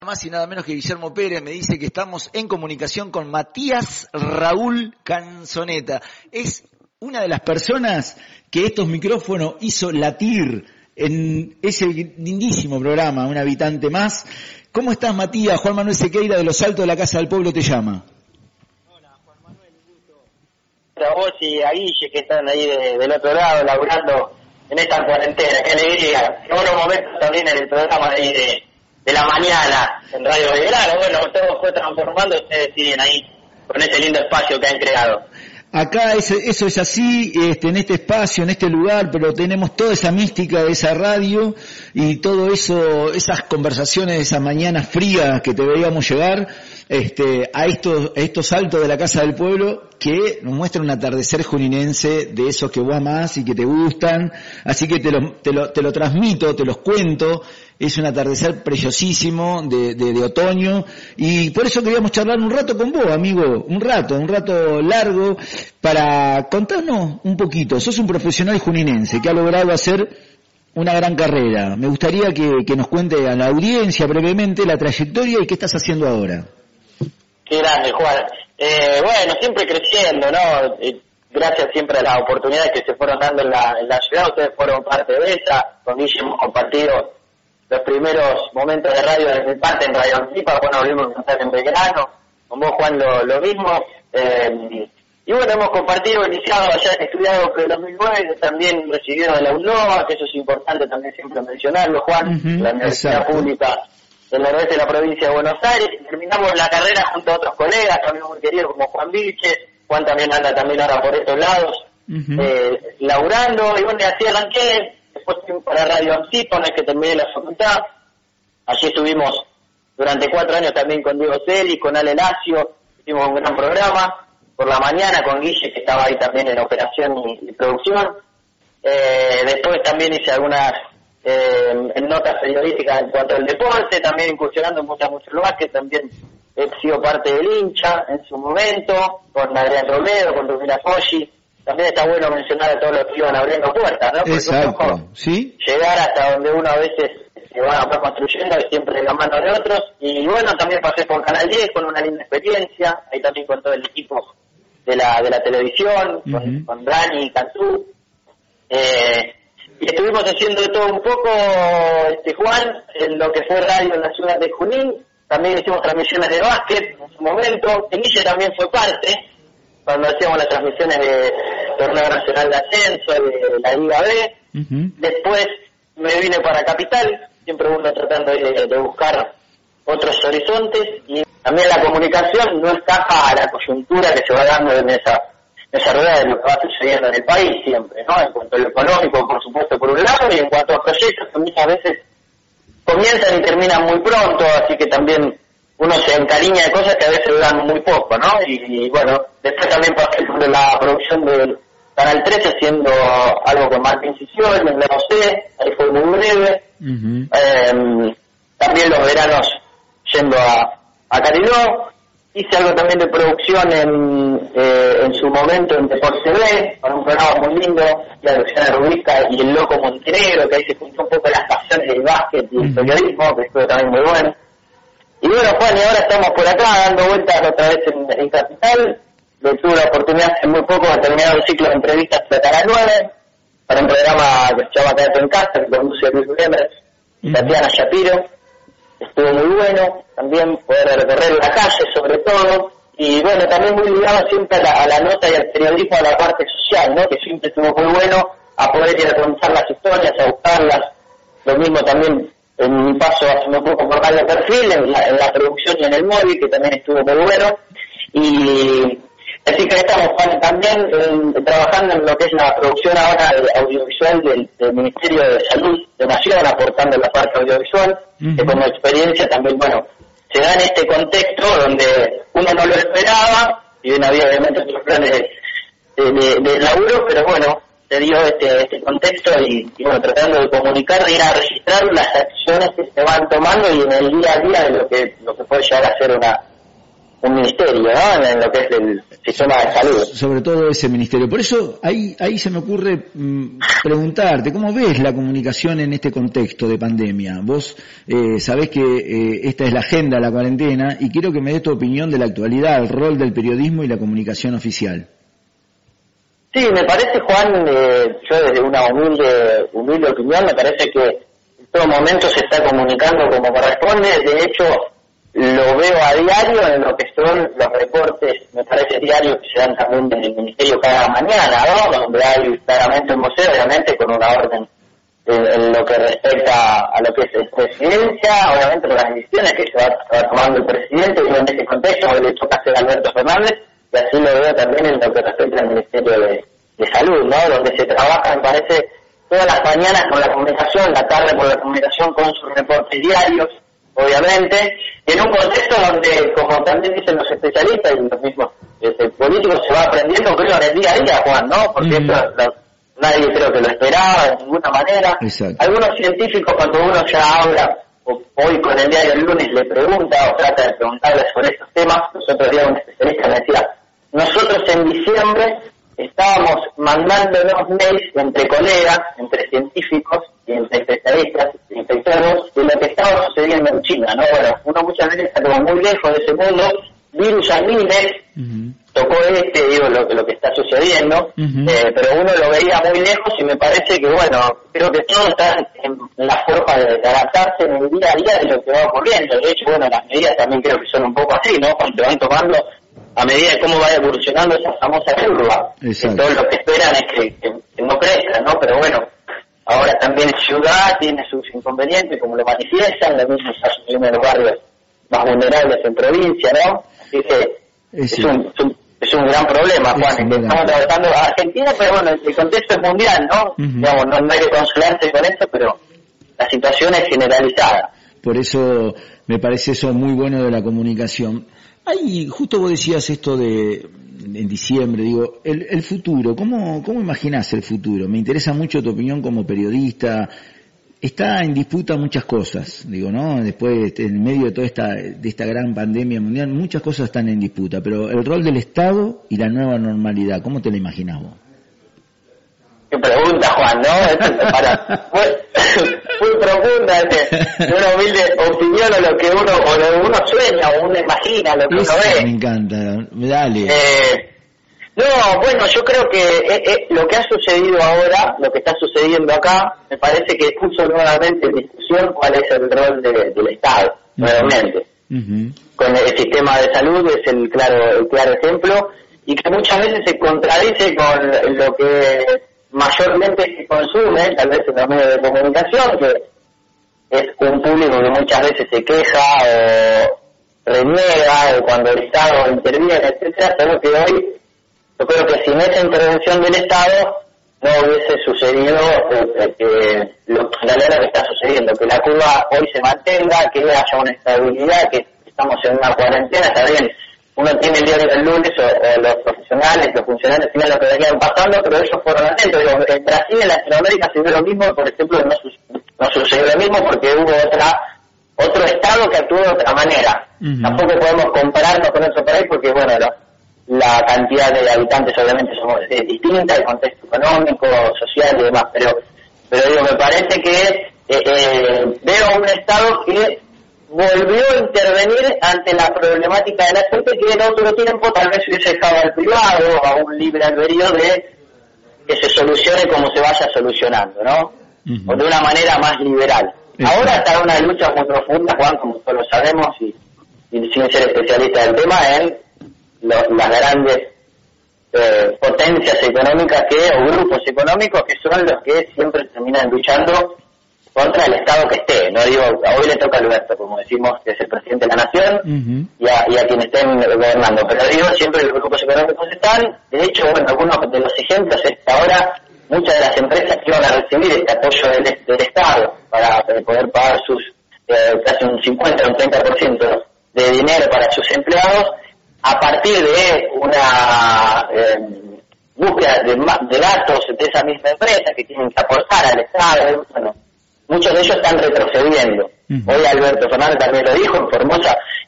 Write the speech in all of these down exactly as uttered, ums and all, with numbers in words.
Más y nada menos que Guillermo Pérez me dice que estamos en comunicación con Matías Raúl Canzoneta. Es una de las personas que estos micrófonos hizo latir en ese lindísimo programa, Un Habitante Más. ¿Cómo estás, Matías? Juan Manuel Sequeira de Los Altos de la Casa del Pueblo te llama. Hola, Juan Manuel, un gusto. A vos y a Guille que están ahí de, del otro lado laburando en esta cuarentena. Qué alegría. Qué buenos momentos también en el programa de ahí de... de la mañana en Radio Belgrano. Bueno, todo fue transformando, ustedes siguen ahí con ese lindo espacio que han creado. Acá es, eso es así, este, en este espacio, en este lugar, pero tenemos toda esa mística de esa radio y todo eso, esas conversaciones de esas mañanas frías que te veíamos llegar este, a estos, a estos altos de la Casa del Pueblo que nos muestran un atardecer juninense de esos que vos amás y que te gustan, así que te lo, te lo, te lo transmito, te los cuento. Es un atardecer preciosísimo de, de, de otoño y por eso queríamos charlar un rato con vos, amigo, un rato, un rato largo para contarnos un poquito. Sos un profesional juninense que ha logrado hacer una gran carrera. Me gustaría que, que nos cuente a la audiencia brevemente la trayectoria y qué estás haciendo ahora. Qué grande, Juan. Eh, bueno, siempre creciendo, ¿no? Eh, gracias siempre a las oportunidades que se fueron dando en la, en la ciudad. Ustedes fueron parte de esa. Con Guille hemos compartido los primeros momentos de radio de mi parte en Radio Antipa, bueno, volvimos a estar en Belgrano, con vos, Juan, lo, lo mismo. Eh, y bueno, hemos compartido, iniciado allá, estudiado en el dos mil nueve, también recibido de la U N O A, que eso es importante también siempre mencionarlo, Juan, uh-huh, la Universidad exacto. Pública del noroeste de la provincia de Buenos Aires. Terminamos la carrera junto a otros colegas, también muy queridos, como Juan Vilche. Juan también anda también ahora por estos lados, uh-huh. eh, laburando, y bueno, así arranqué. Después fui para Radio Antipa, una vez que terminé la facultad. Allí estuvimos durante cuatro años también con Diego Celi, con Ale Lacio. Hicimos un gran programa por la mañana con Guille, que estaba ahí también en operación y, y producción. Eh, después también hice algunas eh, notas periodísticas en cuanto al deporte, también incursionando en muchas, muchos lugares, que también he sido parte del hincha en su momento, con Adrián Romero, con Rubina Foggi. También está bueno mencionar a todos los que iban abriendo puertas, ¿no? Porque exacto, ¿sí? Llegar hasta donde uno a veces se va construyendo siempre de la mano de otros. Y bueno, también pasé por Canal diez con una linda experiencia, ahí también con todo el equipo de la de la televisión, uh-huh. con, con Dani y Cantú. Eh, y estuvimos haciendo de todo un poco, este Juan, en lo que fue radio en la ciudad de Junín. También hicimos transmisiones de básquet en su momento. Guille también fue parte, cuando hacíamos las transmisiones de Torneo Nacional de Ascenso, de la Liga B. Uh-huh. Después me vine para Capital, siempre uno tratando de, de buscar otros horizontes, y también la comunicación no escapa a la coyuntura que se va dando en esa, en esa rueda de lo que va sucediendo en el país siempre, ¿no? En cuanto a lo económico, por supuesto, por un lado, y en cuanto a proyectos que muchas veces comienzan y terminan muy pronto, así que también uno se encariña de cosas que a veces duran muy poco, ¿no? Y, y bueno, después también pasé por la producción del Canal trece haciendo algo con Martín Siciol, en la O C, ahí fue muy breve. Uh-huh. Eh, también los veranos yendo a, a Cariló. Hice algo también de producción en eh, en su momento en Deportes T V, con un programa muy lindo, la Luciana Rubisca y el Loco Montenegro, que ahí se juntó un poco las pasiones del básquet y el periodismo, que estuvo también muy bueno. Y bueno, Juan, y ahora estamos por acá dando vueltas otra vez en, en Capital. Yo tuve la oportunidad hace muy poco de terminar un ciclo de entrevistas para Canal nueve, para un programa que se llama Quédate en Casa, que conduce Luis Bremer y uh-huh. Tatiana Shapiro. Estuvo muy bueno, también poder recorrer la calle sobre todo, y bueno, también muy ligado siempre a la, a la nota y al periodismo, a la parte social, ¿no? Que siempre estuvo muy bueno a poder ir a contar las historias, a buscarlas. Lo mismo también en mi paso hace un poco por Radio Perfil, en la, en la producción y en el móvil, que también estuvo muy bueno. Y así que estamos, Juan, también en, trabajando en lo que es la producción ahora audiovisual del, del Ministerio de Salud de Nación, aportando la parte audiovisual, uh-huh. que como experiencia también, bueno, se da en este contexto donde uno no lo esperaba, y bien había obviamente otros planes de, de, de, de laburo, pero bueno, se dio este, este contexto y, y bueno, tratando de comunicar, de ir a registrar las acciones que se van tomando y en el día a día de lo que lo que puede llegar a ser una un ministerio, ¿no? En lo que es el sistema de salud. Sobre todo ese ministerio. Por eso ahí ahí se me ocurre mmm, preguntarte, ¿cómo ves la comunicación en este contexto de pandemia? Vos eh, sabés que eh, esta es la agenda de la cuarentena y quiero que me des tu opinión de la actualidad, el rol del periodismo y la comunicación oficial. Sí, me parece, Juan, eh, yo desde una humilde, humilde opinión, me parece que en todo momento se está comunicando como corresponde. De hecho, lo veo a diario en lo que son los reportes, me parece, diarios que se dan también del Ministerio cada mañana, ¿no? Donde hay claramente un vocero, obviamente, con una orden en, en lo que respecta a lo que es presidencia, obviamente las decisiones que se va, se va tomando el presidente, y en este contexto hoy le toca hacer a Alberto Fernández, y así lo veo también en lo que respecta al Ministerio de, de Salud, ¿no? Donde se trabaja, me parece, todas las mañanas con la comunicación, la tarde por la comunicación con sus reportes diarios, obviamente, en un contexto donde, como también dicen los especialistas y los mismos este, políticos, se va aprendiendo, creo, en el día a día, Juan, ¿no? Porque mm. esto lo, nadie creo que lo esperaba de ninguna manera. Exacto. Algunos científicos, cuando uno ya habla, o, hoy con el diario el lunes le pregunta o trata de preguntarle sobre estos temas, nosotros días un especialista me decía, nosotros en diciembre estábamos mandándonos mails entre colegas, entre científicos y entre especialistas, infectólogos, de lo que estaba sucediendo en China, ¿no? Bueno, uno muchas veces está como muy lejos de ese mundo, virus a miles, uh-huh. tocó este, digo, lo, lo que está sucediendo, uh-huh. eh, pero uno lo veía muy lejos y me parece que, bueno, creo que todo está en la forma de adaptarse en el día a día de lo que va ocurriendo. De hecho, bueno, las medidas también creo que son un poco así, ¿no? Cuando se van tomando a medida de cómo va evolucionando esa famosa curva, que todos lo que esperan es que, que, que no crezca, ¿no? Pero bueno, ahora también ciudad tiene sus inconvenientes, como lo manifiestan, lo mismo está sucediendo en los barrios más vulnerables en provincia, ¿no? Así que es, es, un, es, un, es un gran problema, Juan, que estamos atravesando a Argentina, pero bueno, el contexto es mundial, ¿no? Uh-huh. Digamos, no, no hay que consolarse con eso, pero la situación es generalizada. Por eso me parece eso muy bueno de la comunicación. Ay, justo vos decías esto de en diciembre, digo, el, el futuro, ¿cómo, cómo imaginás el futuro? Me interesa mucho tu opinión como periodista. Está en disputa muchas cosas, digo, ¿no? Después, en medio de toda esta, de esta gran pandemia mundial, muchas cosas están en disputa, pero el rol del Estado y la nueva normalidad, ¿cómo te la imaginás vos? Qué pregunta, Juan, ¿no? Esto para, muy, muy profunda, de una humilde opinión o lo que uno, o lo que uno sueña, o uno imagina, lo que Eso uno ve. Me encanta, dale. Eh, no, bueno, yo creo que eh, eh, lo que ha sucedido ahora, lo que está sucediendo acá, me parece que puso nuevamente en discusión cuál es el rol de, del Estado, uh-huh. nuevamente. Uh-huh. Con el sistema de salud es el claro, el claro ejemplo, y que muchas veces se contradice con lo que mayormente se consume, tal vez en los medios de comunicación, que es un público que muchas veces se queja o reniega o cuando el Estado interviene, etcétera, pero que hoy yo creo que sin esa intervención del Estado no hubiese sucedido eh, que lo que la que está sucediendo, que la curva hoy se mantenga, que haya una estabilidad, que estamos en una cuarentena, está bien. Uno tiene el diario del lunes, o, o los profesionales, los funcionarios tienen lo que venían pasando, pero ellos fueron atentos. Digo, en Brasil, en Latinoamérica, se dio lo mismo, por ejemplo, no, su- no sucedió lo mismo porque hubo otra otro estado que actuó de otra manera. Uh-huh. Tampoco podemos compararnos con otro país porque, bueno, la, la cantidad de habitantes obviamente somos, es distinta, el contexto económico, social y demás, pero, pero digo, me parece que eh, eh, veo un estado que volvió a intervenir ante la problemática de la gente que en otro tiempo tal vez hubiese dejado al privado, a un libre albedrío de que se solucione como se vaya solucionando, ¿no? Uh-huh. O de una manera más liberal. Uh-huh. Ahora está una lucha muy profunda, Juan, como todos lo sabemos, y, y sin ser especialista del tema, en lo, las grandes eh, potencias económicas que o grupos económicos que son los que siempre terminan luchando contra el Estado que esté. No digo, hoy le toca a Alberto, como decimos, que es el presidente de la nación, uh-huh. y, a, y a quien estén gobernando, pero digo, siempre los grupos económicos están. De hecho, bueno, algunos de los ejemplos es que ahora muchas de las empresas que iban a recibir este apoyo del, del Estado para poder pagar sus eh, casi un cincuenta o un treinta por ciento de dinero para sus empleados, a partir de una eh, búsqueda de, de datos de esa misma empresa que tienen que aportar al Estado, bueno, muchos de ellos están retrocediendo. Uh-huh. Hoy Alberto Fernández también lo dijo en Formosa,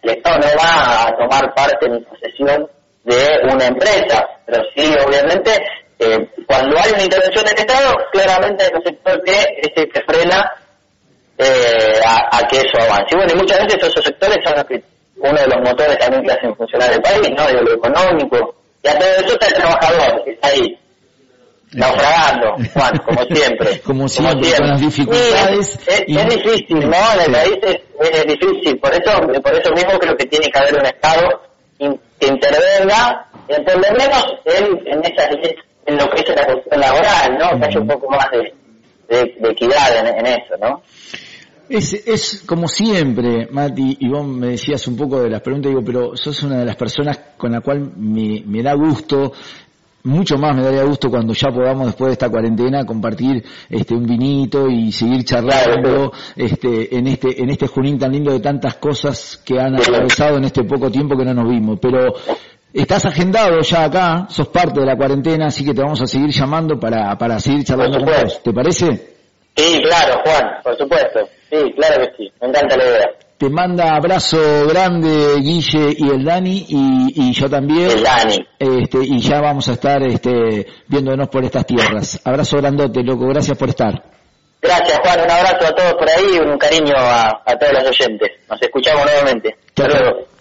el Estado no va a tomar parte ni posesión de una empresa, pero sí, obviamente, eh, cuando hay una intervención del Estado, claramente hay un sector que es el que frena eh, a, a que eso avance. Y bueno, y muchas veces esos sectores son los que, uno de los motores también que hacen funcionar el país, ¿no? De lo económico, y a todo eso está el trabajador, que está ahí, naufragando, Juan, como siempre. como siempre, como siempre. Con las dificultades. Sí, es, y... es difícil, ¿no? En el sí. país es, es difícil, por eso, por eso mismo creo que tiene que haber un Estado que intervenga, por lo menos en, en, esa, en lo que es la cuestión laboral, ¿no? Que haya un poco más de, de, de equidad en, en eso, ¿no? Es, es como siempre, Mati, y vos me decías un poco de las preguntas, digo, pero sos una de las personas con la cual me, me da gusto, mucho más me daría gusto cuando ya podamos después de esta cuarentena compartir este un vinito y seguir charlando este en este en este Junín tan lindo de tantas cosas que han atravesado en este poco tiempo que no nos vimos, pero estás agendado ya acá, sos parte de la cuarentena, así que te vamos a seguir llamando para para seguir charlando con vos, ¿te parece? Sí, claro, Juan, por supuesto. Sí, claro que sí, me encanta la idea. Te manda abrazo grande Guille y el Dani y, y yo también. El Dani. Este, y ya vamos a estar este, viéndonos por estas tierras. Abrazo grandote, loco, gracias por estar. Gracias, Juan, un abrazo a todos por ahí y un cariño a, a todos los oyentes. Nos escuchamos nuevamente. Hasta luego.